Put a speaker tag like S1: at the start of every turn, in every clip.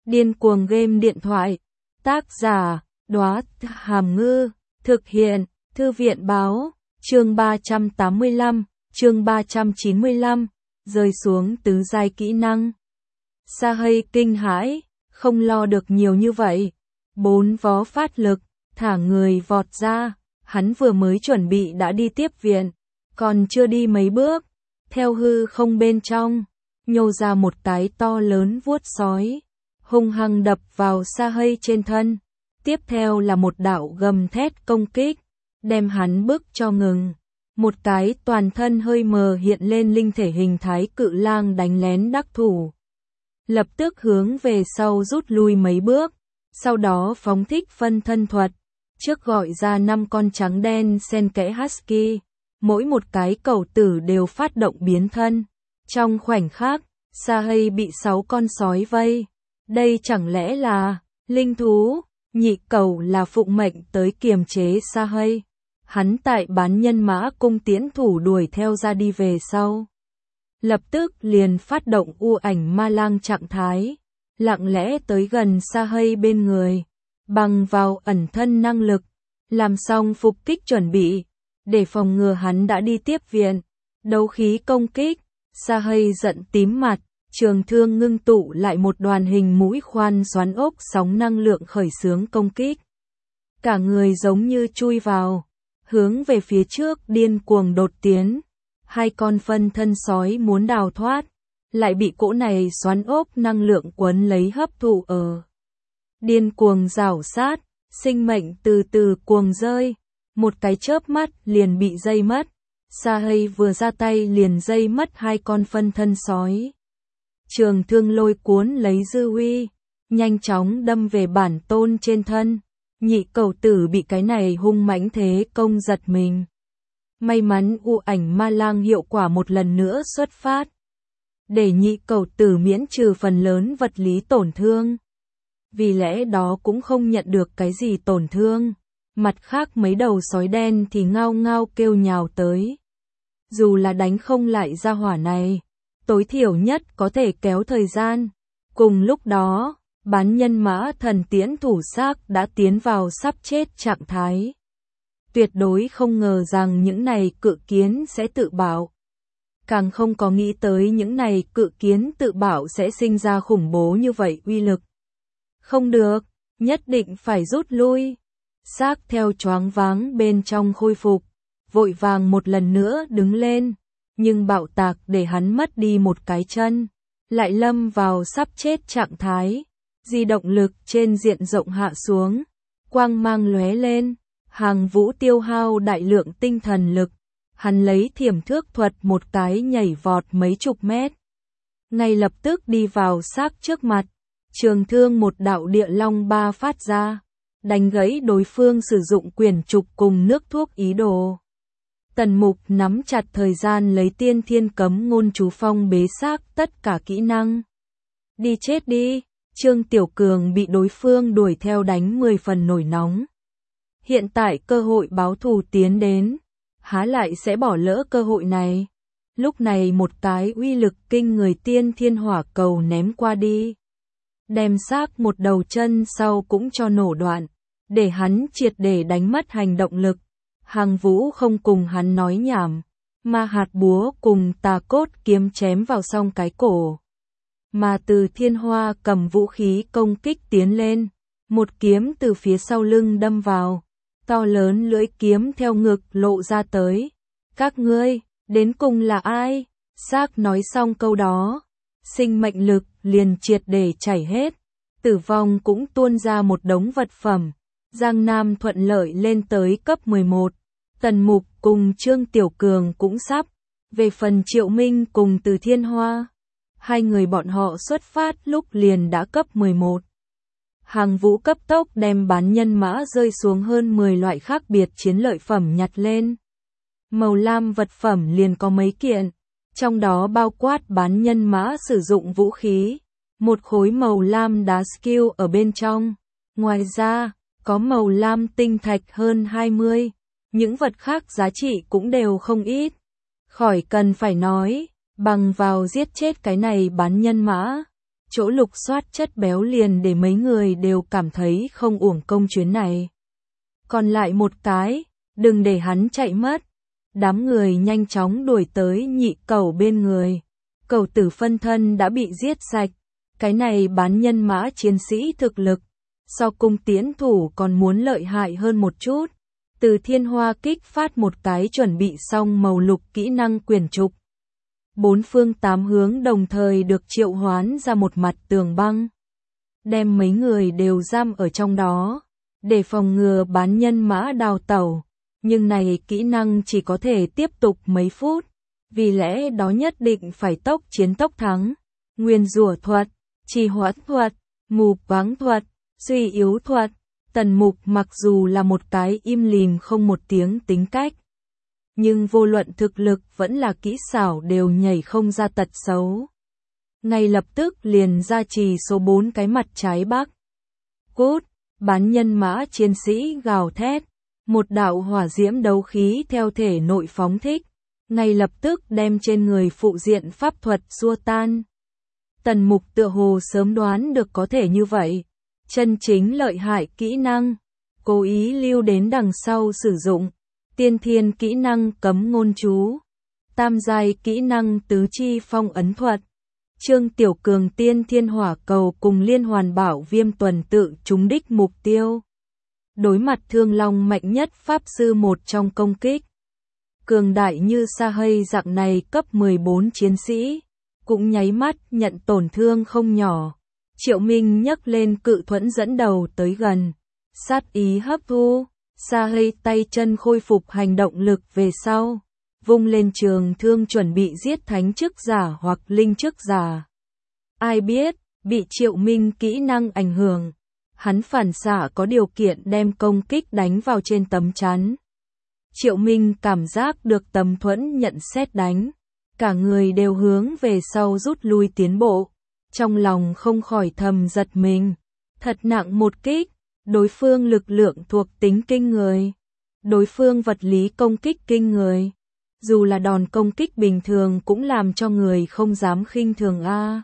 S1: Điên cuồng game điện thoại. Tác giả, Đóa Hàm Ngư. Thực hiện, Thư viện Báo. Chương 385, chương 395. Rơi xuống tứ giai kỹ năng. Sahei kinh hãi, không lo được nhiều như vậy. 4 vó phát lực, thả người vọt ra. Hắn vừa mới chuẩn bị đã đi tiếp viện, còn chưa đi mấy bước, theo hư không bên trong, nhô ra một cái to lớn vuốt sói, hung hăng đập vào Sahei trên thân. Tiếp theo là một đạo gầm thét công kích, đem hắn bức cho ngừng. Một cái toàn thân hơi mờ hiện lên linh thể hình thái cự lang đánh lén đắc thủ. Lập tức hướng về sau rút lui mấy bước, sau đó phóng thích phân thân thuật. Trước gọi ra 5 con trắng đen xen kẽ husky, mỗi một cái cẩu tử đều phát động biến thân. Trong khoảnh khắc, Sahei bị 6 con sói vây. Đây chẳng lẽ là linh thú? Nhị cẩu là phụng mệnh tới kiềm chế Sahei. Hắn tại bán nhân mã cung tiễn thủ đuổi theo ra đi về sau. Lập tức liền phát động u ảnh ma lang trạng thái, lặng lẽ tới gần Sahei bên người. Bằng vào ẩn thân năng lực, làm xong phục kích chuẩn bị, để phòng ngừa hắn đã đi tiếp viện. Đấu khí công kích, Sahei giận tím mặt, trường thương ngưng tụ lại một đoàn hình mũi khoan xoắn ốc sóng năng lượng khởi xướng công kích. Cả người giống như chui vào, hướng về phía trước điên cuồng đột tiến. 2 con phân thân sói muốn đào thoát, lại bị cỗ này xoắn ốc năng lượng quấn lấy hấp thụ ở. Điên cuồng rảo sát, sinh mệnh từ từ cuồng rơi, một cái chớp mắt liền bị dây mất. Sahei vừa ra tay liền dây mất 2 con phân thân sói. Trường thương lôi cuốn lấy dư uy, nhanh chóng đâm về bản tôn trên thân. Nhị cẩu tử bị cái này hung mãnh thế công giật mình. May mắn u ảnh ma lang hiệu quả một lần nữa xuất phát, để nhị cẩu tử miễn trừ phần lớn vật lý tổn thương. Vì lẽ đó cũng không nhận được cái gì tổn thương. Mặt khác mấy đầu sói đen thì ngao ngao kêu nhào tới. Dù là đánh không lại ra hỏa này, tối thiểu nhất có thể kéo thời gian. Cùng lúc đó, bán nhân mã thần tiễn thủ xác đã tiến vào sắp chết trạng thái. Tuyệt đối không ngờ rằng những này cự kiến sẽ tự bảo. Càng không có nghĩ tới những này cự kiến tự bảo sẽ sinh ra khủng bố như vậy uy lực. Không được, nhất định phải rút lui. Xác theo choáng váng bên trong khôi phục, vội vàng một lần nữa đứng lên, nhưng bạo tạc để hắn mất đi một cái chân, lại lâm vào sắp chết trạng thái. Di động lực trên diện rộng hạ xuống, quang mang lóe lên, Hàng Vũ tiêu hao đại lượng tinh thần lực, hắn lấy thiểm thước thuật một cái nhảy vọt mấy chục mét, ngay lập tức đi vào xác trước mặt. Trường thương một đạo địa long ba phát ra, đánh gãy đối phương sử dụng quyển trục cùng nước thuốc ý đồ. Tần Mục nắm chặt thời gian lấy tiên thiên cấm ngôn chú phong bế xác tất cả kỹ năng. Đi chết đi, Trương Tiểu Cường bị đối phương đuổi theo đánh 10 phần nổi nóng. Hiện tại cơ hội báo thù tiến đến, há lại sẽ bỏ lỡ cơ hội này. Lúc này một cái uy lực kinh người tiên thiên hỏa cầu ném qua đi, đem xác một đầu chân sau cũng cho nổ đoạn, để hắn triệt để đánh mất hành động lực. Hàng Vũ không cùng hắn nói nhảm, mà hạt búa cùng tà cốt kiếm chém vào song cái cổ. Mà Từ Thiên Hoa cầm vũ khí công kích tiến lên, một kiếm từ phía sau lưng đâm vào, to lớn lưỡi kiếm theo ngực lộ ra tới. Các ngươi, đến cùng là ai? Xác nói xong câu đó, sinh mệnh lực liền triệt để chảy hết, tử vong cũng tuôn ra một đống vật phẩm. Giang Nam thuận lợi lên tới cấp 11, Tần Mục cùng Trương Tiểu Cường cũng sắp. Về phần Triệu Minh cùng Từ Thiên Hoa, 2 người bọn họ xuất phát lúc liền đã cấp 11. Hàng Vũ cấp tốc đem bán nhân mã rơi xuống hơn 10 loại khác biệt chiến lợi phẩm nhặt lên. Màu lam vật phẩm liền có mấy kiện, trong đó bao quát bán nhân mã sử dụng vũ khí, một khối màu lam đá skill ở bên trong. Ngoài ra, có màu lam tinh thạch hơn 20, những vật khác giá trị cũng đều không ít. Khỏi cần phải nói, bằng vào giết chết cái này bán nhân mã, chỗ lục soát chất béo liền để mấy người đều cảm thấy không uổng công chuyến này. Còn lại một cái, đừng để hắn chạy mất. Đám người nhanh chóng đuổi tới nhị cẩu bên người. Cẩu tử phân thân đã bị giết sạch. Cái này bán nhân mã chiến sĩ thực lực. So cung tiễn thủ còn muốn lợi hại hơn một chút. Từ Thiên Hoa kích phát một cái chuẩn bị xong màu lục kỹ năng quyển trục. 4 phương 8 hướng đồng thời được triệu hoán ra một mặt tường băng. Đem mấy người đều giam ở trong đó. Để phòng ngừa bán nhân mã đào tẩu. Nhưng này kỹ năng chỉ có thể tiếp tục mấy phút. Vì lẽ đó nhất định phải tốc chiến tốc thắng. Nguyên rủa thuật, trì hoãn thuật, mù quáng thuật, suy yếu thuật. Tần Mục mặc dù là một cái im lìm không một tiếng tính cách. Nhưng vô luận thực lực vẫn là kỹ xảo đều nhảy không ra tật xấu. Ngay lập tức liền ra trì số 4 cái mặt trái bắc. Cút, bán nhân mã chiến sĩ gào thét. Một đạo hỏa diễm đấu khí theo thể nội phóng thích. Ngay lập tức đem trên người phụ diện pháp thuật xua tan. Tần Mục tựa hồ sớm đoán được có thể như vậy. Chân chính lợi hại kỹ năng. Cố ý lưu đến đằng sau sử dụng. Tiên thiên kỹ năng cấm ngôn chú. Tam giai kỹ năng tứ chi phong ấn thuật. Trương Tiểu Cường tiên thiên hỏa cầu cùng liên hoàn bảo viêm tuần tự trúng đích mục tiêu. Đối mặt thương long mạnh nhất pháp sư một trong công kích. Cường đại như Sa Hây dạng này cấp 14 chiến sĩ. Cũng nháy mắt nhận tổn thương không nhỏ. Triệu Minh nhấc lên cự thuẫn dẫn đầu tới gần. Sát ý hấp thu. Sa Hây tay chân khôi phục hành động lực về sau. Vung lên trường thương chuẩn bị giết thánh chức giả hoặc linh chức giả. Ai biết, bị Triệu Minh kỹ năng ảnh hưởng. Hắn phản xạ có điều kiện đem công kích đánh vào trên tấm chắn. Triệu Minh cảm giác được tấm thuẫn nhận sét đánh. Cả người đều hướng về sau rút lui tiến bộ. Trong lòng không khỏi thầm giật mình. Thật nặng một kích. Đối phương lực lượng thuộc tính kinh người. Đối phương vật lý công kích kinh người. Dù là đòn công kích bình thường cũng làm cho người không dám khinh thường a.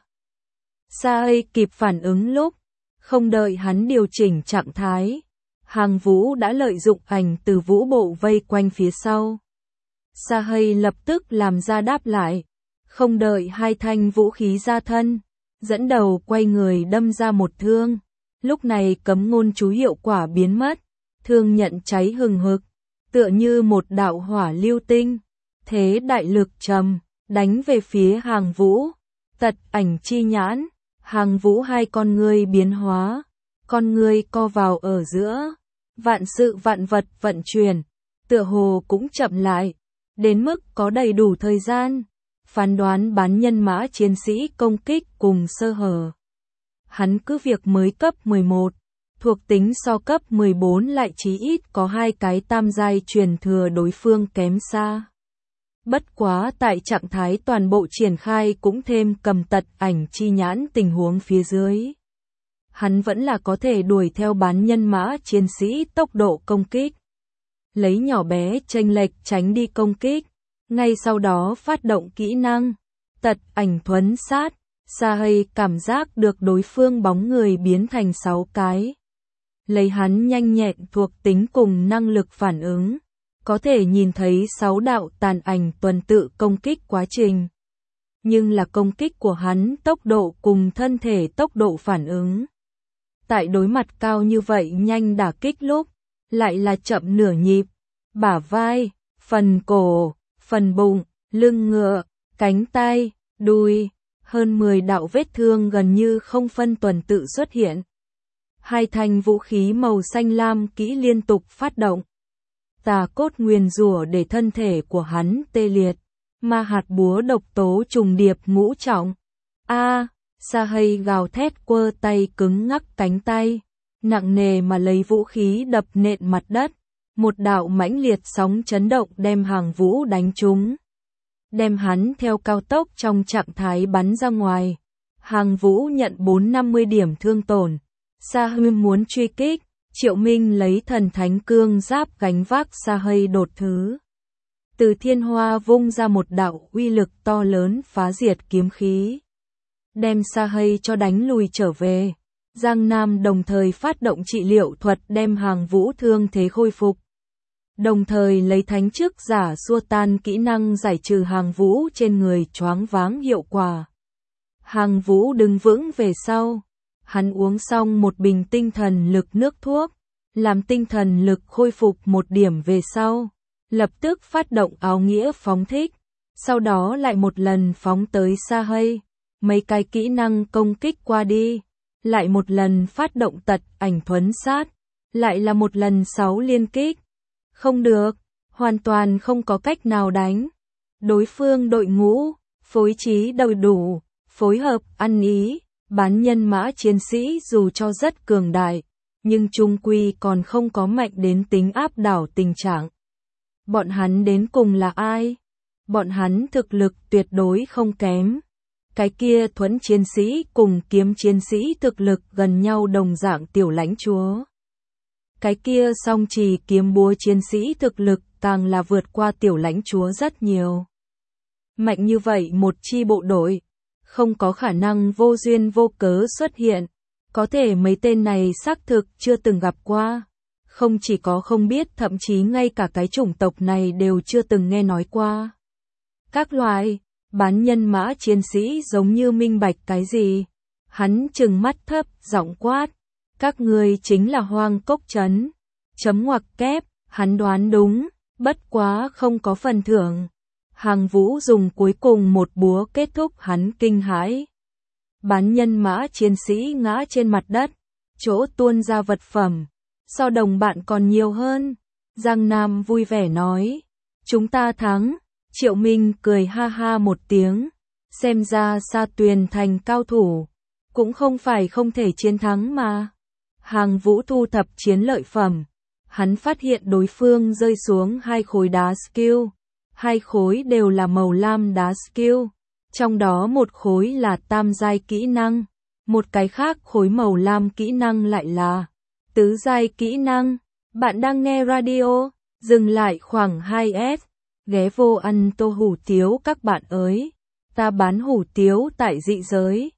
S1: Sa Hây kịp phản ứng lúc. Không đợi hắn điều chỉnh trạng thái. Hàng Vũ đã lợi dụng ảnh từ vũ bộ vây quanh phía sau. Sa Hây lập tức làm ra đáp lại. Không đợi hai thanh vũ khí ra thân. Dẫn đầu quay người đâm ra một thương. Lúc này cấm ngôn chú hiệu quả biến mất. Thương nhận cháy hừng hực. Tựa như một đạo hỏa lưu tinh. Thế đại lực trầm. Đánh về phía Hàng Vũ. Tật ảnh chi nhãn. Hàng Vũ hai con ngươi biến hóa. Con ngươi co vào ở giữa. Vạn sự vạn vật vận chuyển. Tựa hồ cũng chậm lại. Đến mức có đầy đủ thời gian. Phán đoán bán nhân mã chiến sĩ công kích cùng sơ hở. Hắn cứ việc mới cấp 11. Thuộc tính so cấp 14 lại chí ít có 2 cái tam giai truyền thừa đối phương kém xa. Bất quá tại trạng thái toàn bộ triển khai cũng thêm cầm tật ảnh chi nhãn tình huống phía dưới. Hắn vẫn là có thể đuổi theo bán nhân mã chiến sĩ tốc độ công kích. Lấy nhỏ bé chênh lệch tránh đi công kích. Ngay sau đó phát động kỹ năng. Tật ảnh thuấn sát. Sa Hây cảm giác được đối phương bóng người biến thành 6 cái. Lấy hắn nhanh nhẹn thuộc tính cùng năng lực phản ứng. Có thể nhìn thấy 6 đạo tàn ảnh tuần tự công kích quá trình. Nhưng là công kích của hắn tốc độ cùng thân thể tốc độ phản ứng. Tại đối mặt cao như vậy nhanh đả kích lúc. Lại là chậm nửa nhịp. Bả vai, phần cổ, phần bụng, lưng ngựa, cánh tay, đùi. Hơn 10 đạo vết thương gần như không phân tuần tự xuất hiện. Hai thanh vũ khí màu xanh lam kỹ liên tục phát động. Tà cốt nguyền rủa để thân thể của hắn tê liệt. Ma hạt búa độc tố trùng điệp ngũ trọng. Sa Hây gào thét quơ tay cứng ngắc cánh tay. Nặng nề mà lấy vũ khí đập nện mặt đất. Một đạo mãnh liệt sóng chấn động đem Hàng Vũ đánh trúng. Đem hắn theo cao tốc trong trạng thái bắn ra ngoài. Hàng Vũ nhận 450 điểm thương tổn. Sa Hây muốn truy kích. Triệu Minh lấy thần thánh cương giáp gánh vác Sa Hây đột thứ. Từ Thiên Hoa vung ra một đạo uy lực to lớn phá diệt kiếm khí. đem Sa Hay cho đánh lùi trở về. Giang Nam đồng thời phát động trị liệu thuật đem Hàng Vũ thương thế khôi phục. Đồng thời lấy thánh chức giả xua tan kỹ năng giải trừ Hàng Vũ trên người choáng váng hiệu quả. Hàng Vũ đứng vững về sau. Hắn uống xong một bình tinh thần lực nước thuốc, làm tinh thần lực khôi phục một điểm về sau. Lập tức phát động áo nghĩa phóng thích. Sau đó lại một lần phóng tới Sa Hay. Mấy cái kỹ năng công kích qua đi. Lại một lần phát động tật ảnh thuấn sát. Lại là một lần 6 liên kích. Không được, hoàn toàn không có cách nào đánh. Đối phương đội ngũ, phối trí đầy đủ, phối hợp, ăn ý, bán nhân mã chiến sĩ dù cho rất cường đại, nhưng chung quy còn không có mạnh đến tính áp đảo tình trạng. Bọn hắn đến cùng là ai? Bọn hắn thực lực tuyệt đối không kém. Cái kia thuẫn chiến sĩ cùng kiếm chiến sĩ thực lực gần nhau đồng dạng tiểu lãnh chúa. Cái kia song trì kiếm búa chiến sĩ thực lực càng là vượt qua tiểu lãnh chúa rất nhiều. Mạnh như vậy một chi bộ đội, không có khả năng vô duyên vô cớ xuất hiện. Có thể mấy tên này xác thực chưa từng gặp qua. Không chỉ có không biết, thậm chí ngay cả cái chủng tộc này đều chưa từng nghe nói qua. Các loại bán nhân mã chiến sĩ giống như minh bạch cái gì. Hắn trừng mắt thấp, giọng quát. Các ngươi chính là Hoang Cốc Trấn. Chấm ngoặc kép, hắn đoán đúng, bất quá không có phần thưởng. Hàng Vũ dùng cuối cùng một búa kết thúc hắn kinh hãi. Bán nhân mã chiến sĩ ngã trên mặt đất, chỗ tuôn ra vật phẩm. So đồng bạn còn nhiều hơn. Giang Nam vui vẻ nói. Chúng ta thắng. Triệu Minh cười ha ha một tiếng. Xem ra Sa Tuyền thành cao thủ. Cũng không phải không thể chiến thắng mà. Hàng Vũ thu thập chiến lợi phẩm. Hắn phát hiện đối phương rơi xuống 2 khối đá skill. 2 khối đều là màu lam đá skill. Trong đó một khối là tam giai kỹ năng. Một cái khác khối màu lam kỹ năng lại là tứ giai kỹ năng. Bạn đang nghe radio. Dừng lại khoảng 2S. Ghé vô ăn tô hủ tiếu các bạn ơi. Ta bán hủ tiếu tại dị giới.